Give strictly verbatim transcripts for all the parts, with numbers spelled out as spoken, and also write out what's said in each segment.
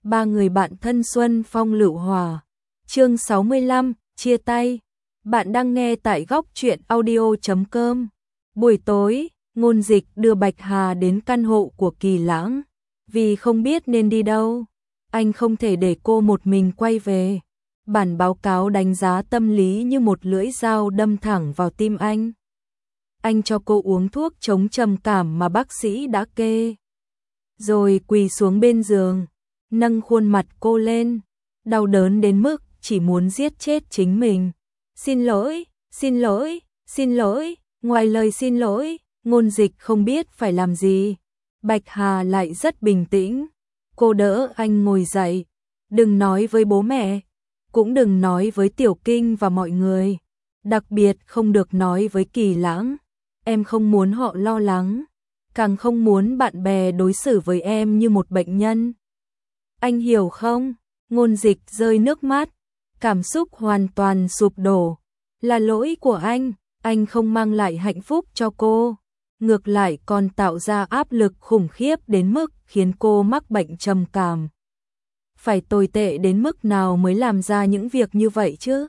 Ba người bạn thân Xuân Phong Lựu Hòa. Chương sáu mươi lăm, chia tay. Bạn đang nghe tại góc truyện audio chấm com. Buổi tối, Ngôn Dịch đưa Bạch Hà đến căn hộ của Kỳ Lãng. Vì không biết nên đi đâu, anh không thể để cô một mình quay về. Bản báo cáo đánh giá tâm lý như một lưỡi dao đâm thẳng vào tim anh. Anh cho cô uống thuốc chống trầm cảm mà bác sĩ đã kê. Rồi quỳ xuống bên giường, nâng khuôn mặt cô lên, đau đớn đến mức chỉ muốn giết chết chính mình. Xin lỗi, xin lỗi, xin lỗi, ngoài lời xin lỗi, Ngôn Dịch không biết phải làm gì. Bạch Hà lại rất bình tĩnh, cô đỡ anh ngồi dậy. Đừng nói với bố mẹ, cũng đừng nói với Tiểu Kinh và mọi người, đặc biệt không được nói với Kỳ Lãng. Em không muốn họ lo lắng, càng không muốn bạn bè đối xử với em như một bệnh nhân. Anh hiểu không? Ngôn Dịch rơi nước mắt, cảm xúc hoàn toàn sụp đổ. Là lỗi của anh, anh không mang lại hạnh phúc cho cô, ngược lại còn tạo ra áp lực khủng khiếp đến mức khiến cô mắc bệnh trầm cảm. Phải tồi tệ đến mức nào mới làm ra những việc như vậy chứ?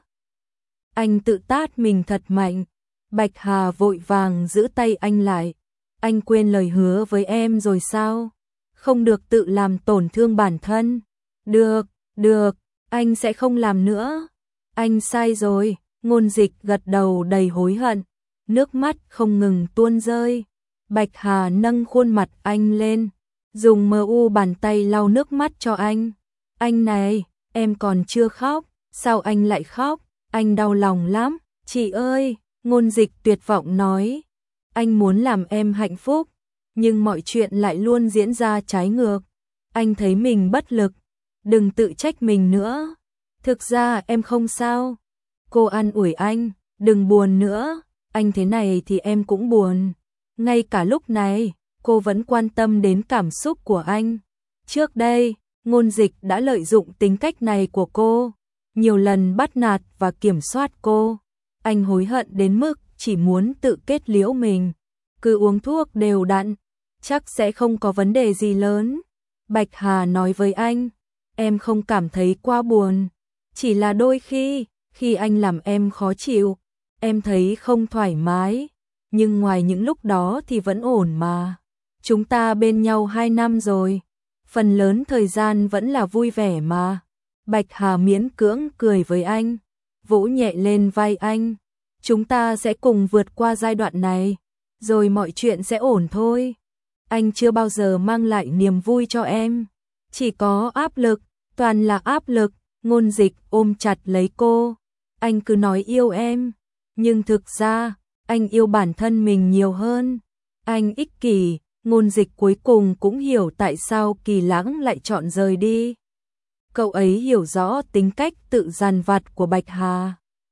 Anh tự tát mình thật mạnh. Bạch Hà vội vàng giữ tay anh lại. Anh quên lời hứa với em rồi sao? Không được tự làm tổn thương bản thân. Được, được, anh sẽ không làm nữa. Anh sai rồi. Ngôn Dịch gật đầu đầy hối hận, nước mắt không ngừng tuôn rơi. Bạch Hà nâng khuôn mặt anh lên, dùng mờ u bàn tay lau nước mắt cho anh. Anh này, em còn chưa khóc, sao anh lại khóc? Anh đau lòng lắm. Chị ơi, Ngôn Dịch tuyệt vọng nói, anh muốn làm em hạnh phúc, nhưng mọi chuyện lại luôn diễn ra trái ngược. Anh thấy mình bất lực, đừng tự trách mình nữa. Thực ra em không sao. Cô an ủi anh, đừng buồn nữa, anh thế này thì em cũng buồn. Ngay cả lúc này, cô vẫn quan tâm đến cảm xúc của anh. Trước đây, Ngôn Dịch đã lợi dụng tính cách này của cô, nhiều lần bắt nạt và kiểm soát cô. Anh hối hận đến mức chỉ muốn tự kết liễu mình. Cứ uống thuốc đều đặn, chắc sẽ không có vấn đề gì lớn. Bạch Hà nói với anh, em không cảm thấy quá buồn. Chỉ là đôi khi, khi anh làm em khó chịu, em thấy không thoải mái. Nhưng ngoài những lúc đó thì vẫn ổn mà. Chúng ta bên nhau hai năm rồi, phần lớn thời gian vẫn là vui vẻ mà. Bạch Hà miễn cưỡng cười với anh, vỗ nhẹ lên vai anh. Chúng ta sẽ cùng vượt qua giai đoạn này, rồi mọi chuyện sẽ ổn thôi. Anh chưa bao giờ mang lại niềm vui cho em, chỉ có áp lực, toàn là áp lực. Ngôn Dịch ôm chặt lấy cô. Anh cứ nói yêu em, nhưng thực ra, anh yêu bản thân mình nhiều hơn. Anh ích kỷ. Ngôn Dịch cuối cùng cũng hiểu tại sao Kỳ Lãng lại chọn rời đi. Cậu ấy hiểu rõ tính cách tự dằn vặt của Bạch Hà,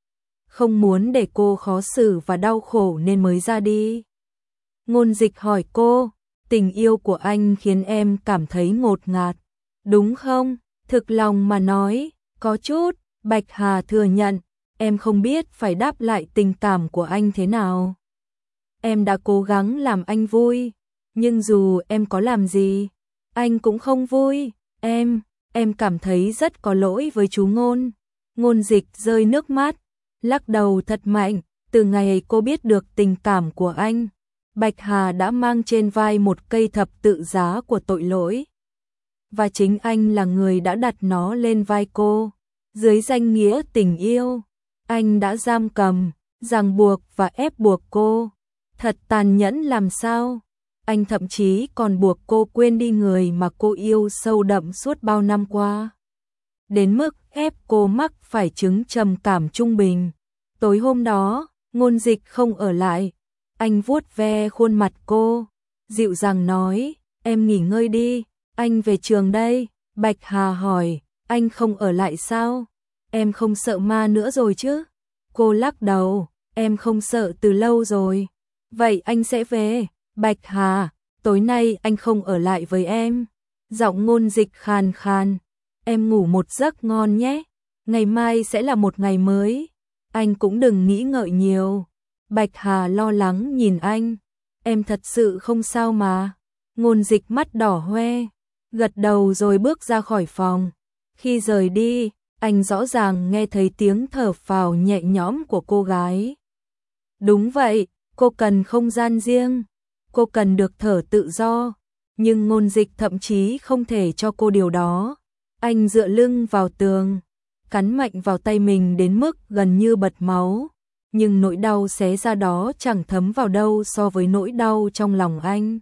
không muốn để cô khó xử và đau khổ nên mới ra đi. Ngôn Dịch hỏi cô, tình yêu của anh khiến em cảm thấy ngột ngạt, đúng không? Thực lòng mà nói, có chút. Bạch Hà thừa nhận, em không biết phải đáp lại tình cảm của anh thế nào. Em đã cố gắng làm anh vui, nhưng dù em có làm gì, anh cũng không vui. Em, em cảm thấy rất có lỗi với chú Ngôn. Ngôn Dịch rơi nước mắt, lắc đầu thật mạnh. Từ ngày cô biết được tình cảm của anh, Bạch Hà đã mang trên vai một cây thập tự giá của tội lỗi. Và chính anh là người đã đặt nó lên vai cô. Dưới danh nghĩa tình yêu, anh đã giam cầm, ràng buộc và ép buộc cô. Thật tàn nhẫn làm sao? Anh thậm chí còn buộc cô quên đi người mà cô yêu sâu đậm suốt bao năm qua. Đến mức ép cô mắc phải chứng trầm cảm trung bình. Tối hôm đó, Ngôn Dịch không ở lại. Anh vuốt ve khuôn mặt cô, dịu dàng nói, em nghỉ ngơi đi, anh về trường đây. Bạch Hà hỏi, anh không ở lại sao? Em không sợ ma nữa rồi chứ? Cô lắc đầu, em không sợ từ lâu rồi. Vậy anh sẽ về. Bạch Hà, tối nay anh không ở lại với em. Giọng Ngôn Dịch khàn khàn, em ngủ một giấc ngon nhé. Ngày mai sẽ là một ngày mới. Anh cũng đừng nghĩ ngợi nhiều. Bạch Hà lo lắng nhìn anh, em thật sự không sao mà. Ngôn Dịch mắt đỏ hoe, gật đầu rồi bước ra khỏi phòng. Khi rời đi, anh rõ ràng nghe thấy tiếng thở phào nhẹ nhõm của cô gái. Đúng vậy, cô cần không gian riêng, cô cần được thở tự do, nhưng Ngôn Dịch thậm chí không thể cho cô điều đó. Anh dựa lưng vào tường, cắn mạnh vào tay mình đến mức gần như bật máu, nhưng nỗi đau xé ra đó chẳng thấm vào đâu so với nỗi đau trong lòng anh.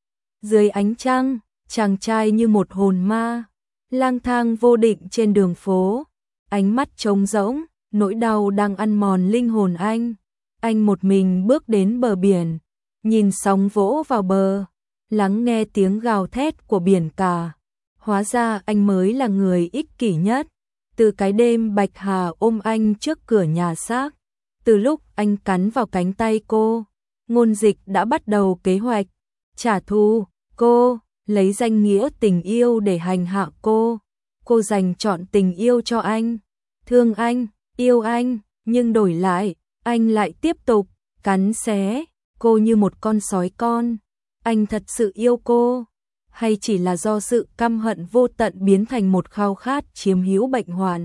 Dưới ánh trăng, chàng trai như một hồn ma, lang thang vô định trên đường phố, ánh mắt trống rỗng, nỗi đau đang ăn mòn linh hồn anh. Anh một mình bước đến bờ biển, nhìn sóng vỗ vào bờ, lắng nghe tiếng gào thét của biển cả. Hóa ra anh mới là người ích kỷ nhất. Từ cái đêm Bạch Hà ôm anh trước cửa nhà xác, từ lúc anh cắn vào cánh tay cô, Ngôn Dịch đã bắt đầu kế hoạch trả thù cô, lấy danh nghĩa tình yêu để hành hạ cô. Cô dành trọn tình yêu cho anh, thương anh, yêu anh, nhưng đổi lại, anh lại tiếp tục cắn xé cô như một con sói con. Anh thật sự yêu cô, hay chỉ là do sự căm hận vô tận biến thành một khao khát chiếm hữu bệnh hoạn?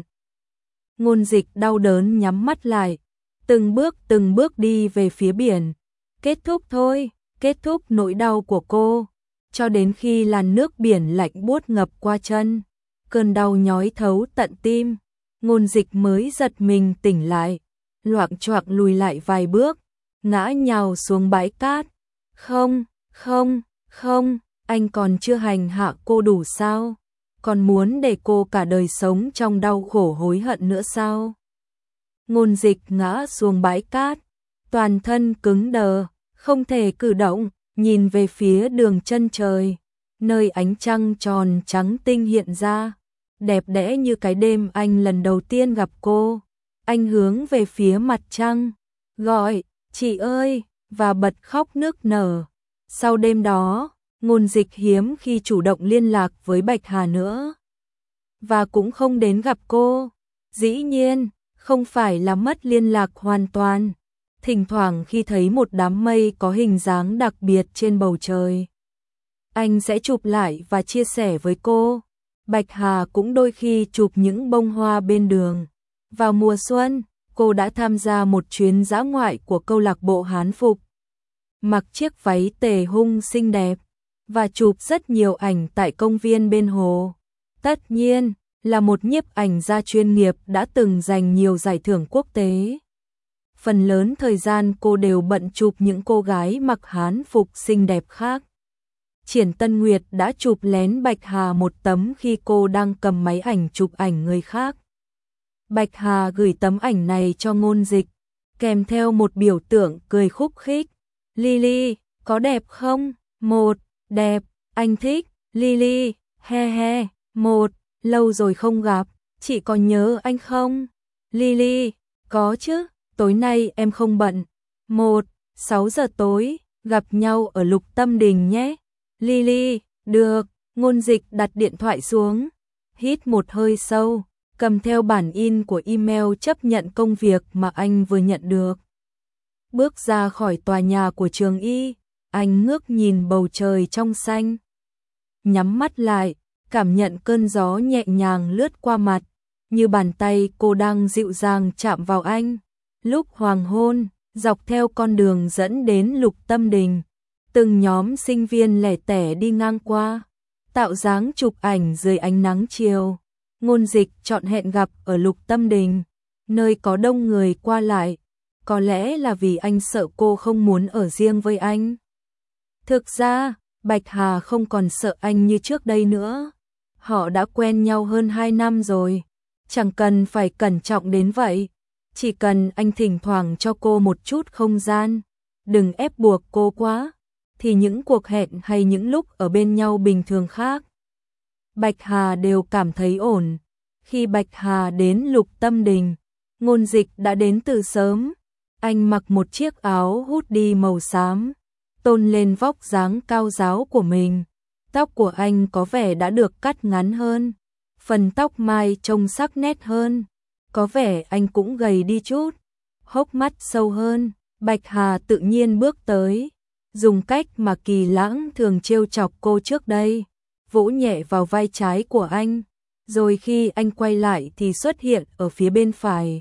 Ngôn Dịch đau đớn nhắm mắt lại, từng bước từng bước đi về phía biển. Kết thúc thôi, kết thúc nỗi đau của cô, cho đến khi làn nước biển lạnh buốt ngập qua chân, cơn đau nhói thấu tận tim, Ngôn Dịch mới giật mình tỉnh lại, loạng choạng lùi lại vài bước, ngã nhào xuống bãi cát. Không, không, không, anh còn chưa hành hạ cô đủ sao? Còn muốn để cô cả đời sống trong đau khổ hối hận nữa sao? Ngôn Dịch ngã xuống bãi cát, toàn thân cứng đờ, không thể cử động, nhìn về phía đường chân trời, nơi ánh trăng tròn trắng tinh hiện ra, đẹp đẽ như cái đêm anh lần đầu tiên gặp cô. Anh hướng về phía mặt trăng, gọi, chị ơi, và bật khóc nức nở. Sau đêm đó, Ngôn Dịch hiếm khi chủ động liên lạc với Bạch Hà nữa, và cũng không đến gặp cô. Dĩ nhiên, không phải là mất liên lạc hoàn toàn. Thỉnh thoảng khi thấy một đám mây có hình dáng đặc biệt trên bầu trời, anh sẽ chụp lại và chia sẻ với cô. Bạch Hà cũng đôi khi chụp những bông hoa bên đường. Vào mùa xuân, cô đã tham gia một chuyến dã ngoại của câu lạc bộ Hán Phục, mặc chiếc váy tề hung xinh đẹp và chụp rất nhiều ảnh tại công viên bên hồ. Tất nhiên, là một nhiếp ảnh gia chuyên nghiệp đã từng giành nhiều giải thưởng quốc tế. Phần lớn thời gian cô đều bận chụp những cô gái mặc Hán Phục xinh đẹp khác. Triển Tân Nguyệt đã chụp lén Bạch Hà một tấm khi cô đang cầm máy ảnh chụp ảnh người khác. Bạch Hà gửi tấm ảnh này cho Ngôn Dịch, kèm theo một biểu tượng cười khúc khích. Lily, có đẹp không? Một, đẹp, anh thích. Lily, he he. Một, lâu rồi không gặp, chị còn nhớ anh không? Lily, có chứ, tối nay em không bận. Một, sáu giờ tối, gặp nhau ở Lục Tâm Đình nhé. Lily, được. Ngôn Dịch đặt điện thoại xuống, hít một hơi sâu, cầm theo bản in của email chấp nhận công việc mà anh vừa nhận được. Bước ra khỏi tòa nhà của trường y, anh ngước nhìn bầu trời trong xanh. Nhắm mắt lại, cảm nhận cơn gió nhẹ nhàng lướt qua mặt, như bàn tay cô đang dịu dàng chạm vào anh. Lúc hoàng hôn, dọc theo con đường dẫn đến Lục Tâm Đình, từng nhóm sinh viên lẻ tẻ đi ngang qua, tạo dáng chụp ảnh dưới ánh nắng chiều. Ngôn Dịch chọn hẹn gặp ở Lục Tâm Đình, nơi có đông người qua lại, có lẽ là vì anh sợ cô không muốn ở riêng với anh. Thực ra, Bạch Hà không còn sợ anh như trước đây nữa. Họ đã quen nhau hơn hai năm rồi, chẳng cần phải cẩn trọng đến vậy. Chỉ cần anh thỉnh thoảng cho cô một chút không gian, đừng ép buộc cô quá, thì những cuộc hẹn hay những lúc ở bên nhau bình thường khác, Bạch Hà đều cảm thấy ổn. Khi Bạch Hà đến Lục Tâm Đình, Ngôn Dịch đã đến từ sớm. Anh mặc một chiếc áo hoodie màu xám, tôn lên vóc dáng cao ráo của mình. Tóc của anh có vẻ đã được cắt ngắn hơn, phần tóc mai trông sắc nét hơn. Có vẻ anh cũng gầy đi chút, hốc mắt sâu hơn. Bạch Hà tự nhiên bước tới, dùng cách mà Kỳ Lãng thường trêu chọc cô trước đây, vỗ nhẹ vào vai trái của anh, rồi khi anh quay lại thì xuất hiện ở phía bên phải.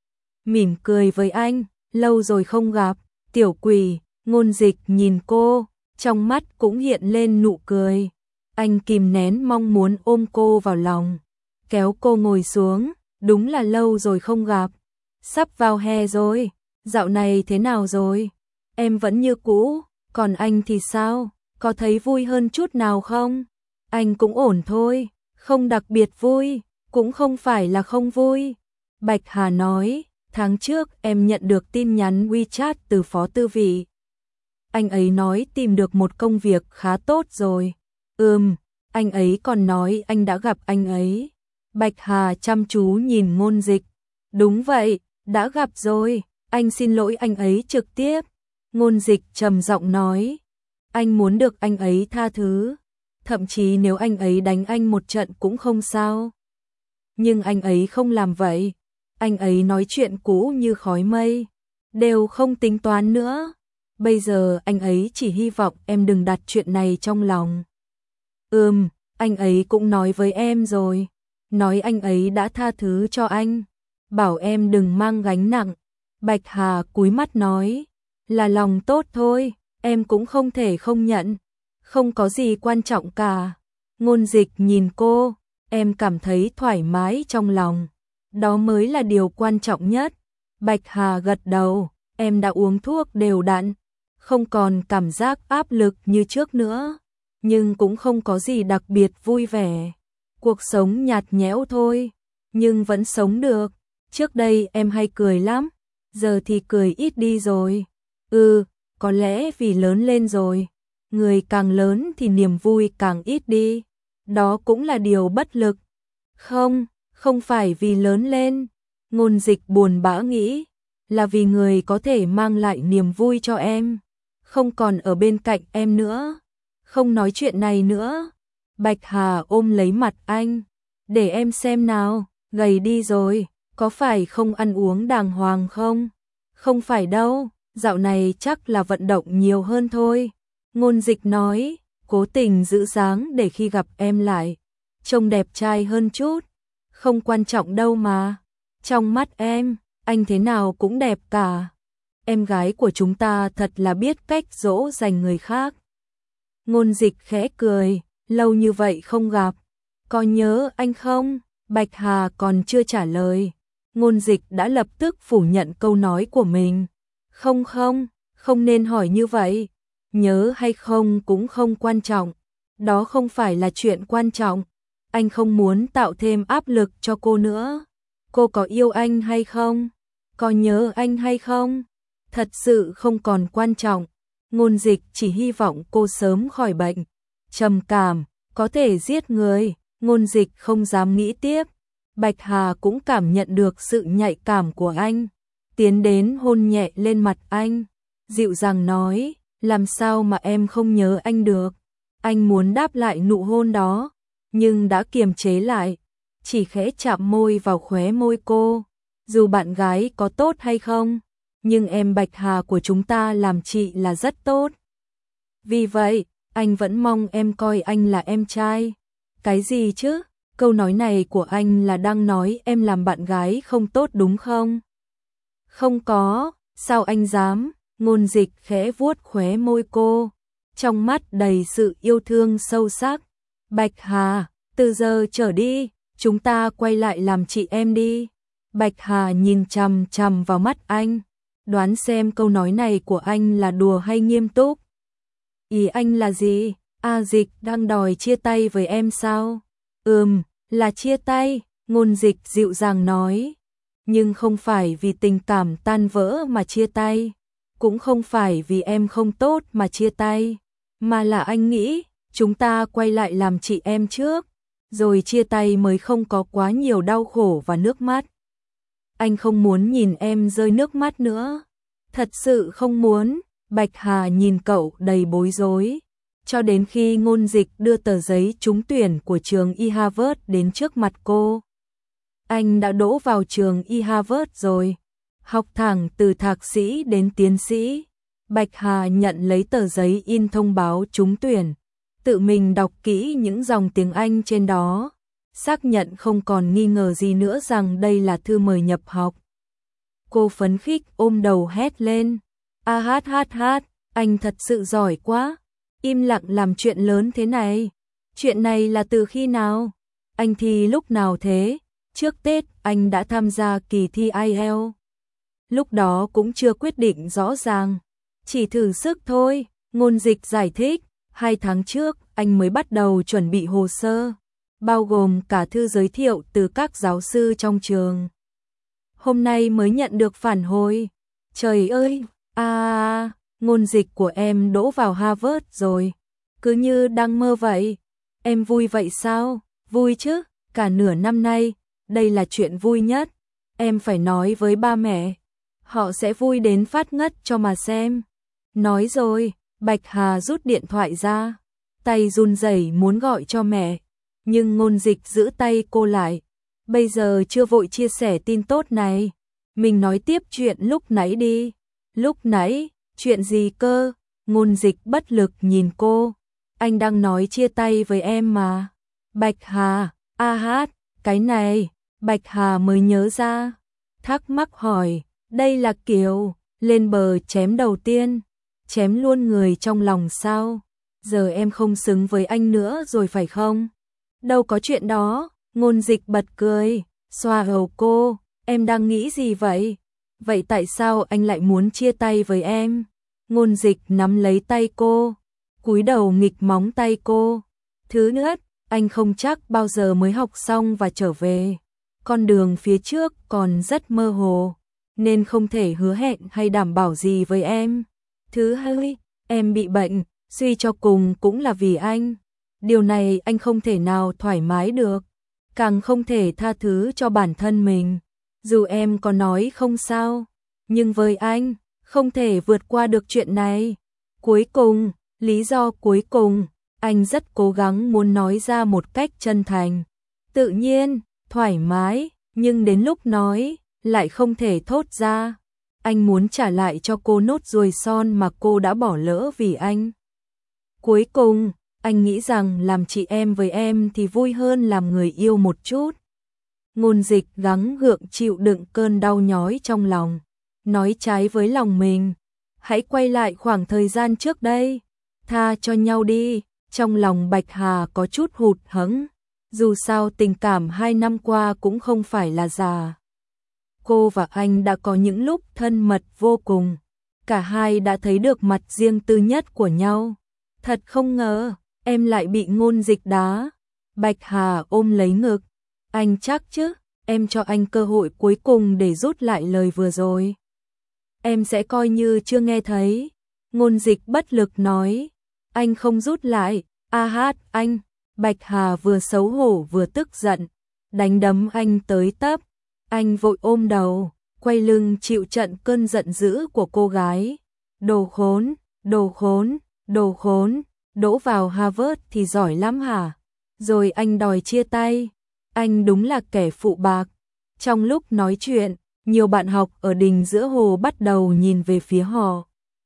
Mỉm cười với anh, lâu rồi không gặp, tiểu quỷ. Ngôn Dịch nhìn cô, trong mắt cũng hiện lên nụ cười. Anh kìm nén mong muốn ôm cô vào lòng, kéo cô ngồi xuống, đúng là lâu rồi không gặp. Sắp vào hè rồi, dạo này thế nào rồi? Em vẫn như cũ, còn anh thì sao? Có thấy vui hơn chút nào không? Anh cũng ổn thôi, không đặc biệt vui, cũng không phải là không vui. Bạch Hà nói, tháng trước em nhận được tin nhắn WeChat từ Phó Tư Vị. Anh ấy nói tìm được một công việc khá tốt rồi. Ừm, anh ấy còn nói anh đã gặp anh ấy. Bạch Hà chăm chú nhìn Ngôn Dịch. Đúng vậy, đã gặp rồi, anh xin lỗi anh ấy trực tiếp. Ngôn Dịch trầm giọng nói, anh muốn được anh ấy tha thứ, thậm chí nếu anh ấy đánh anh một trận cũng không sao. Nhưng anh ấy không làm vậy, anh ấy nói chuyện cũ như khói mây, đều không tính toán nữa. Bây giờ anh ấy chỉ hy vọng em đừng đặt chuyện này trong lòng. Ừm, anh ấy cũng nói với em rồi, nói anh ấy đã tha thứ cho anh, bảo em đừng mang gánh nặng. Bạch Hà cúi mắt nói, là lòng tốt thôi, em cũng không thể không nhận, không có gì quan trọng cả. Ngôn Dịch nhìn cô, em cảm thấy thoải mái trong lòng, đó mới là điều quan trọng nhất. Bạch Hà gật đầu, em đã uống thuốc đều đặn, không còn cảm giác áp lực như trước nữa, nhưng cũng không có gì đặc biệt vui vẻ. Cuộc sống nhạt nhẽo thôi, nhưng vẫn sống được. Trước đây em hay cười lắm, giờ thì cười ít đi rồi. Ừ, có lẽ vì lớn lên rồi, người càng lớn thì niềm vui càng ít đi. Đó cũng là điều bất lực. Không, không phải vì lớn lên. Ngôn Dịch buồn bã nghĩ, là vì người có thể mang lại niềm vui cho em không còn ở bên cạnh em nữa. Không nói chuyện này nữa. Bạch Hà ôm lấy mặt anh, để em xem nào, gầy đi rồi, có phải không ăn uống đàng hoàng không? Không phải đâu, dạo này chắc là vận động nhiều hơn thôi. Ngôn Dịch nói, cố tình giữ dáng để khi gặp em lại trông đẹp trai hơn chút. Không quan trọng đâu mà, trong mắt em, anh thế nào cũng đẹp cả. Em gái của chúng ta thật là biết cách dỗ dành người khác. Ngôn Dịch khẽ cười, lâu như vậy không gặp, có nhớ anh không? Bạch Hà còn chưa trả lời, Ngôn Dịch đã lập tức phủ nhận câu nói của mình. Không không, không nên hỏi như vậy, nhớ hay không cũng không quan trọng, đó không phải là chuyện quan trọng. Anh không muốn tạo thêm áp lực cho cô nữa. Cô có yêu anh hay không? Có nhớ anh hay không? Thật sự không còn quan trọng. Ngôn Dịch chỉ hy vọng cô sớm khỏi bệnh. Trầm cảm, có thể giết người. Ngôn Dịch không dám nghĩ tiếp. Bạch Hà cũng cảm nhận được sự nhạy cảm của anh, tiến đến hôn nhẹ lên mặt anh, dịu dàng nói, làm sao mà em không nhớ anh được. Anh muốn đáp lại nụ hôn đó, nhưng đã kiềm chế lại, chỉ khẽ chạm môi vào khóe môi cô. Dù bạn gái có tốt hay không, nhưng em Bạch Hà của chúng ta làm chị là rất tốt. Vì vậy, anh vẫn mong em coi anh là em trai. Cái gì chứ? Câu nói này của anh là đang nói em làm bạn gái không tốt đúng không? Không có, sao anh dám? Ngôn Dịch khẽ vuốt khóe môi cô, trong mắt đầy sự yêu thương sâu sắc. Bạch Hà, từ giờ trở đi, chúng ta quay lại làm chị em đi. Bạch Hà nhìn chằm chằm vào mắt anh, đoán xem câu nói này của anh là đùa hay nghiêm túc. Ý anh là gì? A Dịch đang đòi chia tay với em sao? Ừm, là chia tay, Ngôn Dịch dịu dàng nói. Nhưng không phải vì tình cảm tan vỡ mà chia tay, cũng không phải vì em không tốt mà chia tay, mà là anh nghĩ chúng ta quay lại làm chị em trước, rồi chia tay mới không có quá nhiều đau khổ và nước mắt. Anh không muốn nhìn em rơi nước mắt nữa. Thật sự không muốn. Bạch Hà nhìn cậu đầy bối rối, cho đến khi Ngôn Dịch đưa tờ giấy trúng tuyển của trường Y Harvard đến trước mặt cô. Anh đã đỗ vào trường Y Harvard rồi, học thẳng từ thạc sĩ đến tiến sĩ. Bạch Hà nhận lấy tờ giấy in thông báo trúng tuyển, tự mình đọc kỹ những dòng tiếng Anh trên đó, xác nhận không còn nghi ngờ gì nữa rằng đây là thư mời nhập học. Cô phấn khích ôm đầu hét lên, a hát hát hát, anh thật sự giỏi quá, im lặng làm chuyện lớn thế này. Chuyện này là từ khi nào? Anh thi lúc nào thế? Trước Tết anh đã tham gia kỳ thi ai eo. Lúc đó cũng chưa quyết định rõ ràng, chỉ thử sức thôi, Ngôn Dịch giải thích, hai tháng trước anh mới bắt đầu chuẩn bị hồ sơ, bao gồm cả thư giới thiệu từ các giáo sư trong trường. Hôm nay mới nhận được phản hồi. Trời ơi, à, Ngôn Dịch của em đỗ vào Harvard rồi, cứ như đang mơ vậy. Em vui vậy sao? Vui chứ, cả nửa năm nay, đây là chuyện vui nhất. Em phải nói với ba mẹ, họ sẽ vui đến phát ngất cho mà xem. Nói rồi, Bạch Hà rút điện thoại ra, tay run rẩy muốn gọi cho mẹ, nhưng Ngôn Dịch giữ tay cô lại. Bây giờ chưa vội chia sẻ tin tốt này, mình nói tiếp chuyện lúc nãy đi. Lúc nãy, chuyện gì cơ? Ngôn Dịch bất lực nhìn cô. Anh đang nói chia tay với em mà. Bạch Hà, a hát, cái này, Bạch Hà mới nhớ ra. Thắc mắc hỏi, đây là kiểu lên bờ chém đầu tiên, chém luôn người trong lòng sao? Giờ em không xứng với anh nữa rồi phải không? Đâu có chuyện đó. Ngôn Dịch bật cười, xoa đầu cô, em đang nghĩ gì vậy? Vậy tại sao anh lại muốn chia tay với em? Ngôn Dịch nắm lấy tay cô, cúi đầu nghịch móng tay cô. Thứ nhất, anh không chắc bao giờ mới học xong và trở về. Con đường phía trước còn rất mơ hồ, nên không thể hứa hẹn hay đảm bảo gì với em. Thứ hai, em bị bệnh, suy cho cùng cũng là vì anh. Điều này anh không thể nào thoải mái được, càng không thể tha thứ cho bản thân mình. Dù em có nói không sao, nhưng với anh, không thể vượt qua được chuyện này. Cuối cùng, lý do cuối cùng, anh rất cố gắng muốn nói ra một cách chân thành, tự nhiên, thoải mái, nhưng đến lúc nói, lại không thể thốt ra. Anh muốn trả lại cho cô nốt ruồi son mà cô đã bỏ lỡ vì anh. Cuối cùng, anh nghĩ rằng làm chị em với em thì vui hơn làm người yêu một chút. Ngôn Dịch gắng gượng chịu đựng cơn đau nhói trong lòng, nói trái với lòng mình. Hãy quay lại khoảng thời gian trước đây, tha cho nhau đi. Trong lòng Bạch Hà có chút hụt hẫng, dù sao tình cảm hai năm qua cũng không phải là giả. Cô và anh đã có những lúc thân mật vô cùng, cả hai đã thấy được mặt riêng tư nhất của nhau. Thật không ngờ, em lại bị Ngôn Dịch đá. Bạch Hà ôm lấy ngực, anh chắc chứ, em cho anh cơ hội cuối cùng để rút lại lời vừa rồi. Em sẽ coi như chưa nghe thấy. Ngôn Dịch bất lực nói, anh không rút lại, a hát anh. Bạch Hà vừa xấu hổ vừa tức giận, đánh đấm anh tới tấp. Anh vội ôm đầu, quay lưng chịu trận cơn giận dữ của cô gái. Đồ khốn, đồ khốn, đồ khốn, đỗ vào Harvard thì giỏi lắm hả? Rồi anh đòi chia tay, anh đúng là kẻ phụ bạc. Trong lúc nói chuyện, nhiều bạn học ở đình giữa hồ bắt đầu nhìn về phía họ.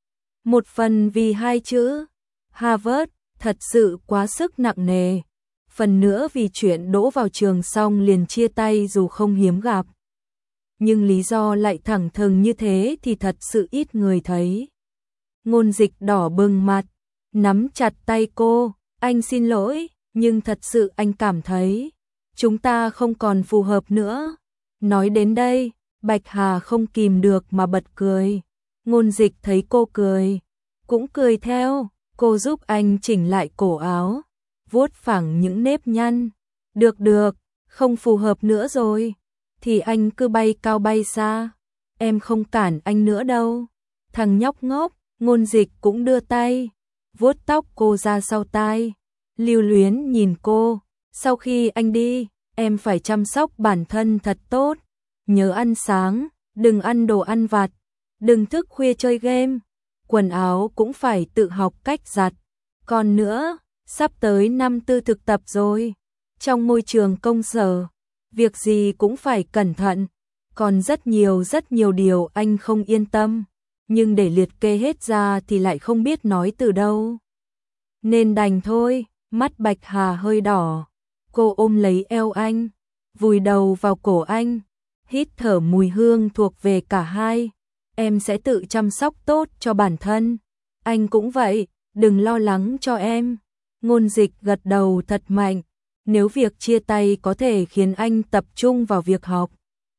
Một phần vì hai chữ Harvard thật sự quá sức nặng nề, phần nữa vì chuyện đỗ vào trường xong liền chia tay dù không hiếm gặp. Nhưng lý do lại thẳng thừng như thế thì thật sự ít người thấy. Ngôn Dịch đỏ bừng mặt, nắm chặt tay cô, anh xin lỗi, nhưng thật sự anh cảm thấy chúng ta không còn phù hợp nữa. Nói đến đây, Bạch Hà không kìm được mà bật cười. Ngôn Dịch thấy cô cười, cũng cười theo. Cô giúp anh chỉnh lại cổ áo, vuốt phẳng những nếp nhăn. Được được, không phù hợp nữa rồi, thì anh cứ bay cao bay xa. Em không cản anh nữa đâu. Thằng nhóc ngốc. Ngôn Dịch cũng đưa tay, vuốt tóc cô ra sau tai, lưu luyến nhìn cô. Sau khi anh đi, em phải chăm sóc bản thân thật tốt. Nhớ ăn sáng, đừng ăn đồ ăn vặt, đừng thức khuya chơi game. Quần áo cũng phải tự học cách giặt. Còn nữa, sắp tới năm tư thực tập rồi. Trong môi trường công sở, việc gì cũng phải cẩn thận. Còn rất nhiều rất nhiều điều anh không yên tâm, nhưng để liệt kê hết ra thì lại không biết nói từ đâu. nên đành thôi. Mắt Bạch Hà hơi đỏ, cô ôm lấy eo anh, vùi đầu vào cổ anh, hít thở mùi hương thuộc về cả hai. Em sẽ tự chăm sóc tốt cho bản thân, anh cũng vậy, đừng lo lắng cho em. Ngôn Dịch gật đầu thật mạnh, nếu việc chia tay có thể khiến anh tập trung vào việc học,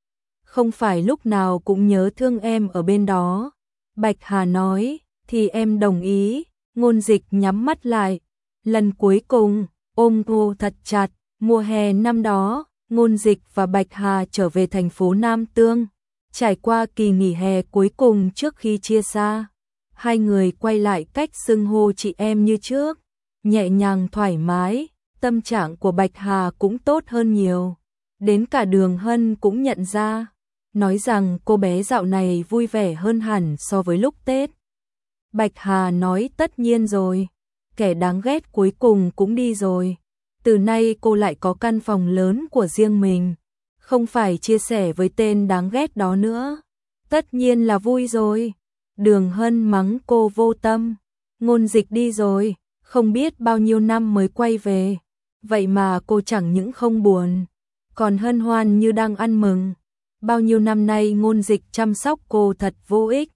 không phải lúc nào cũng nhớ thương em ở bên đó. Bạch Hà nói, thì em đồng ý. Ngôn Dịch nhắm mắt lại, lần cuối cùng, ôm cô thật chặt. Mùa hè năm đó, Ngôn Dịch và Bạch Hà trở về thành phố Nam Tương, trải qua kỳ nghỉ hè cuối cùng trước khi chia xa. Hai người quay lại cách xưng hô chị em như trước, nhẹ nhàng thoải mái, tâm trạng của Bạch Hà cũng tốt hơn nhiều. Đến cả Đường Hân cũng nhận ra, nói rằng cô bé dạo này vui vẻ hơn hẳn so với lúc Tết. Bạch Hà nói tất nhiên rồi, kẻ đáng ghét cuối cùng cũng đi rồi. Từ nay cô lại có căn phòng lớn của riêng mình, không phải chia sẻ với tên đáng ghét đó nữa. Tất nhiên là vui rồi. Đường Hân mắng cô vô tâm. Ngôn Dịch đi rồi, không biết bao nhiêu năm mới quay về. Vậy mà cô chẳng những không buồn, còn hân hoan như đang ăn mừng. Bao nhiêu năm nay Ngôn Dịch chăm sóc cô thật vô ích.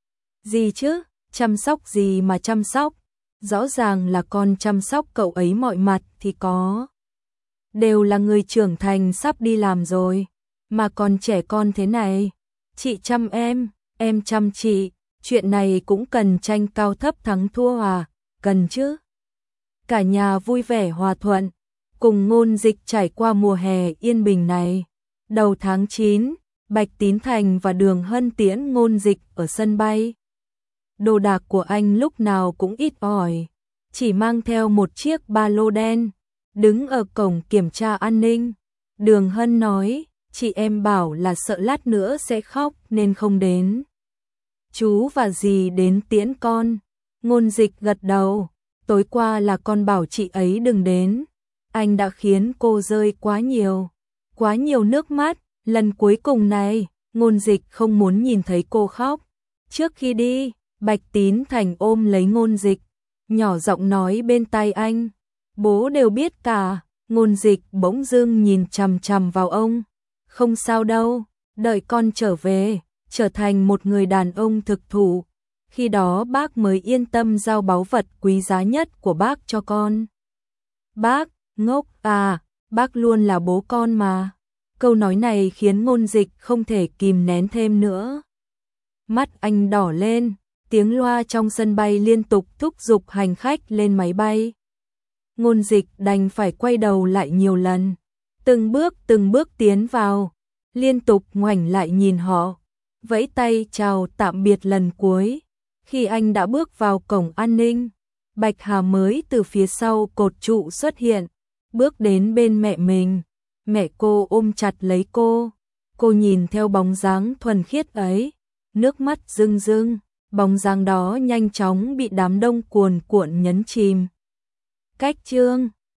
Gì chứ, chăm sóc gì mà chăm sóc? Rõ ràng là con chăm sóc cậu ấy mọi mặt thì có. Đều là người trưởng thành sắp đi làm rồi, mà còn trẻ con thế này. Chị chăm em, em chăm chị, chuyện này cũng cần tranh cao thấp thắng thua à, cần chứ. Cả nhà vui vẻ hòa thuận, cùng Ngôn Dịch trải qua mùa hè yên bình này. Đầu tháng chín, Bạch Tín Thành và Đường Hân tiễn Ngôn Dịch ở sân bay. Đồ đạc của anh lúc nào cũng ít ỏi, chỉ mang theo một chiếc ba lô đen, đứng ở cổng kiểm tra an ninh. Đường Hân nói, chị em bảo là sợ lát nữa sẽ khóc nên không đến. Chú và dì đến tiễn con. Ngôn Dịch gật đầu, tối qua là con bảo chị ấy đừng đến. Anh đã khiến cô rơi quá nhiều, quá nhiều nước mắt. Lần cuối cùng này, Ngôn Dịch không muốn nhìn thấy cô khóc. Trước khi đi, Bạch Tín Thành ôm lấy Ngôn Dịch, nhỏ giọng nói bên tai anh, bố đều biết cả. Ngôn Dịch bỗng dưng nhìn chằm chằm vào ông, không sao đâu, đợi con trở về, trở thành một người đàn ông thực thụ, khi đó bác mới yên tâm giao báu vật quý giá nhất của bác cho con. Bác, ngốc à, bác luôn là bố con mà. Câu nói này khiến Ngôn Dịch không thể kìm nén thêm nữa. Mắt anh đỏ lên, tiếng loa trong sân bay liên tục thúc giục hành khách lên máy bay. Ngôn Dịch đành phải quay đầu lại nhiều lần, từng bước từng bước tiến vào, liên tục ngoảnh lại nhìn họ, vẫy tay chào tạm biệt lần cuối. Khi anh đã bước vào cổng an ninh, Bạch Hà mới từ phía sau cột trụ xuất hiện, bước đến bên mẹ mình. Mẹ cô ôm chặt lấy cô, cô nhìn theo bóng dáng thuần khiết ấy, nước mắt rưng rưng, bóng dáng đó nhanh chóng bị đám đông cuồn cuộn nhấn chìm. Cách chương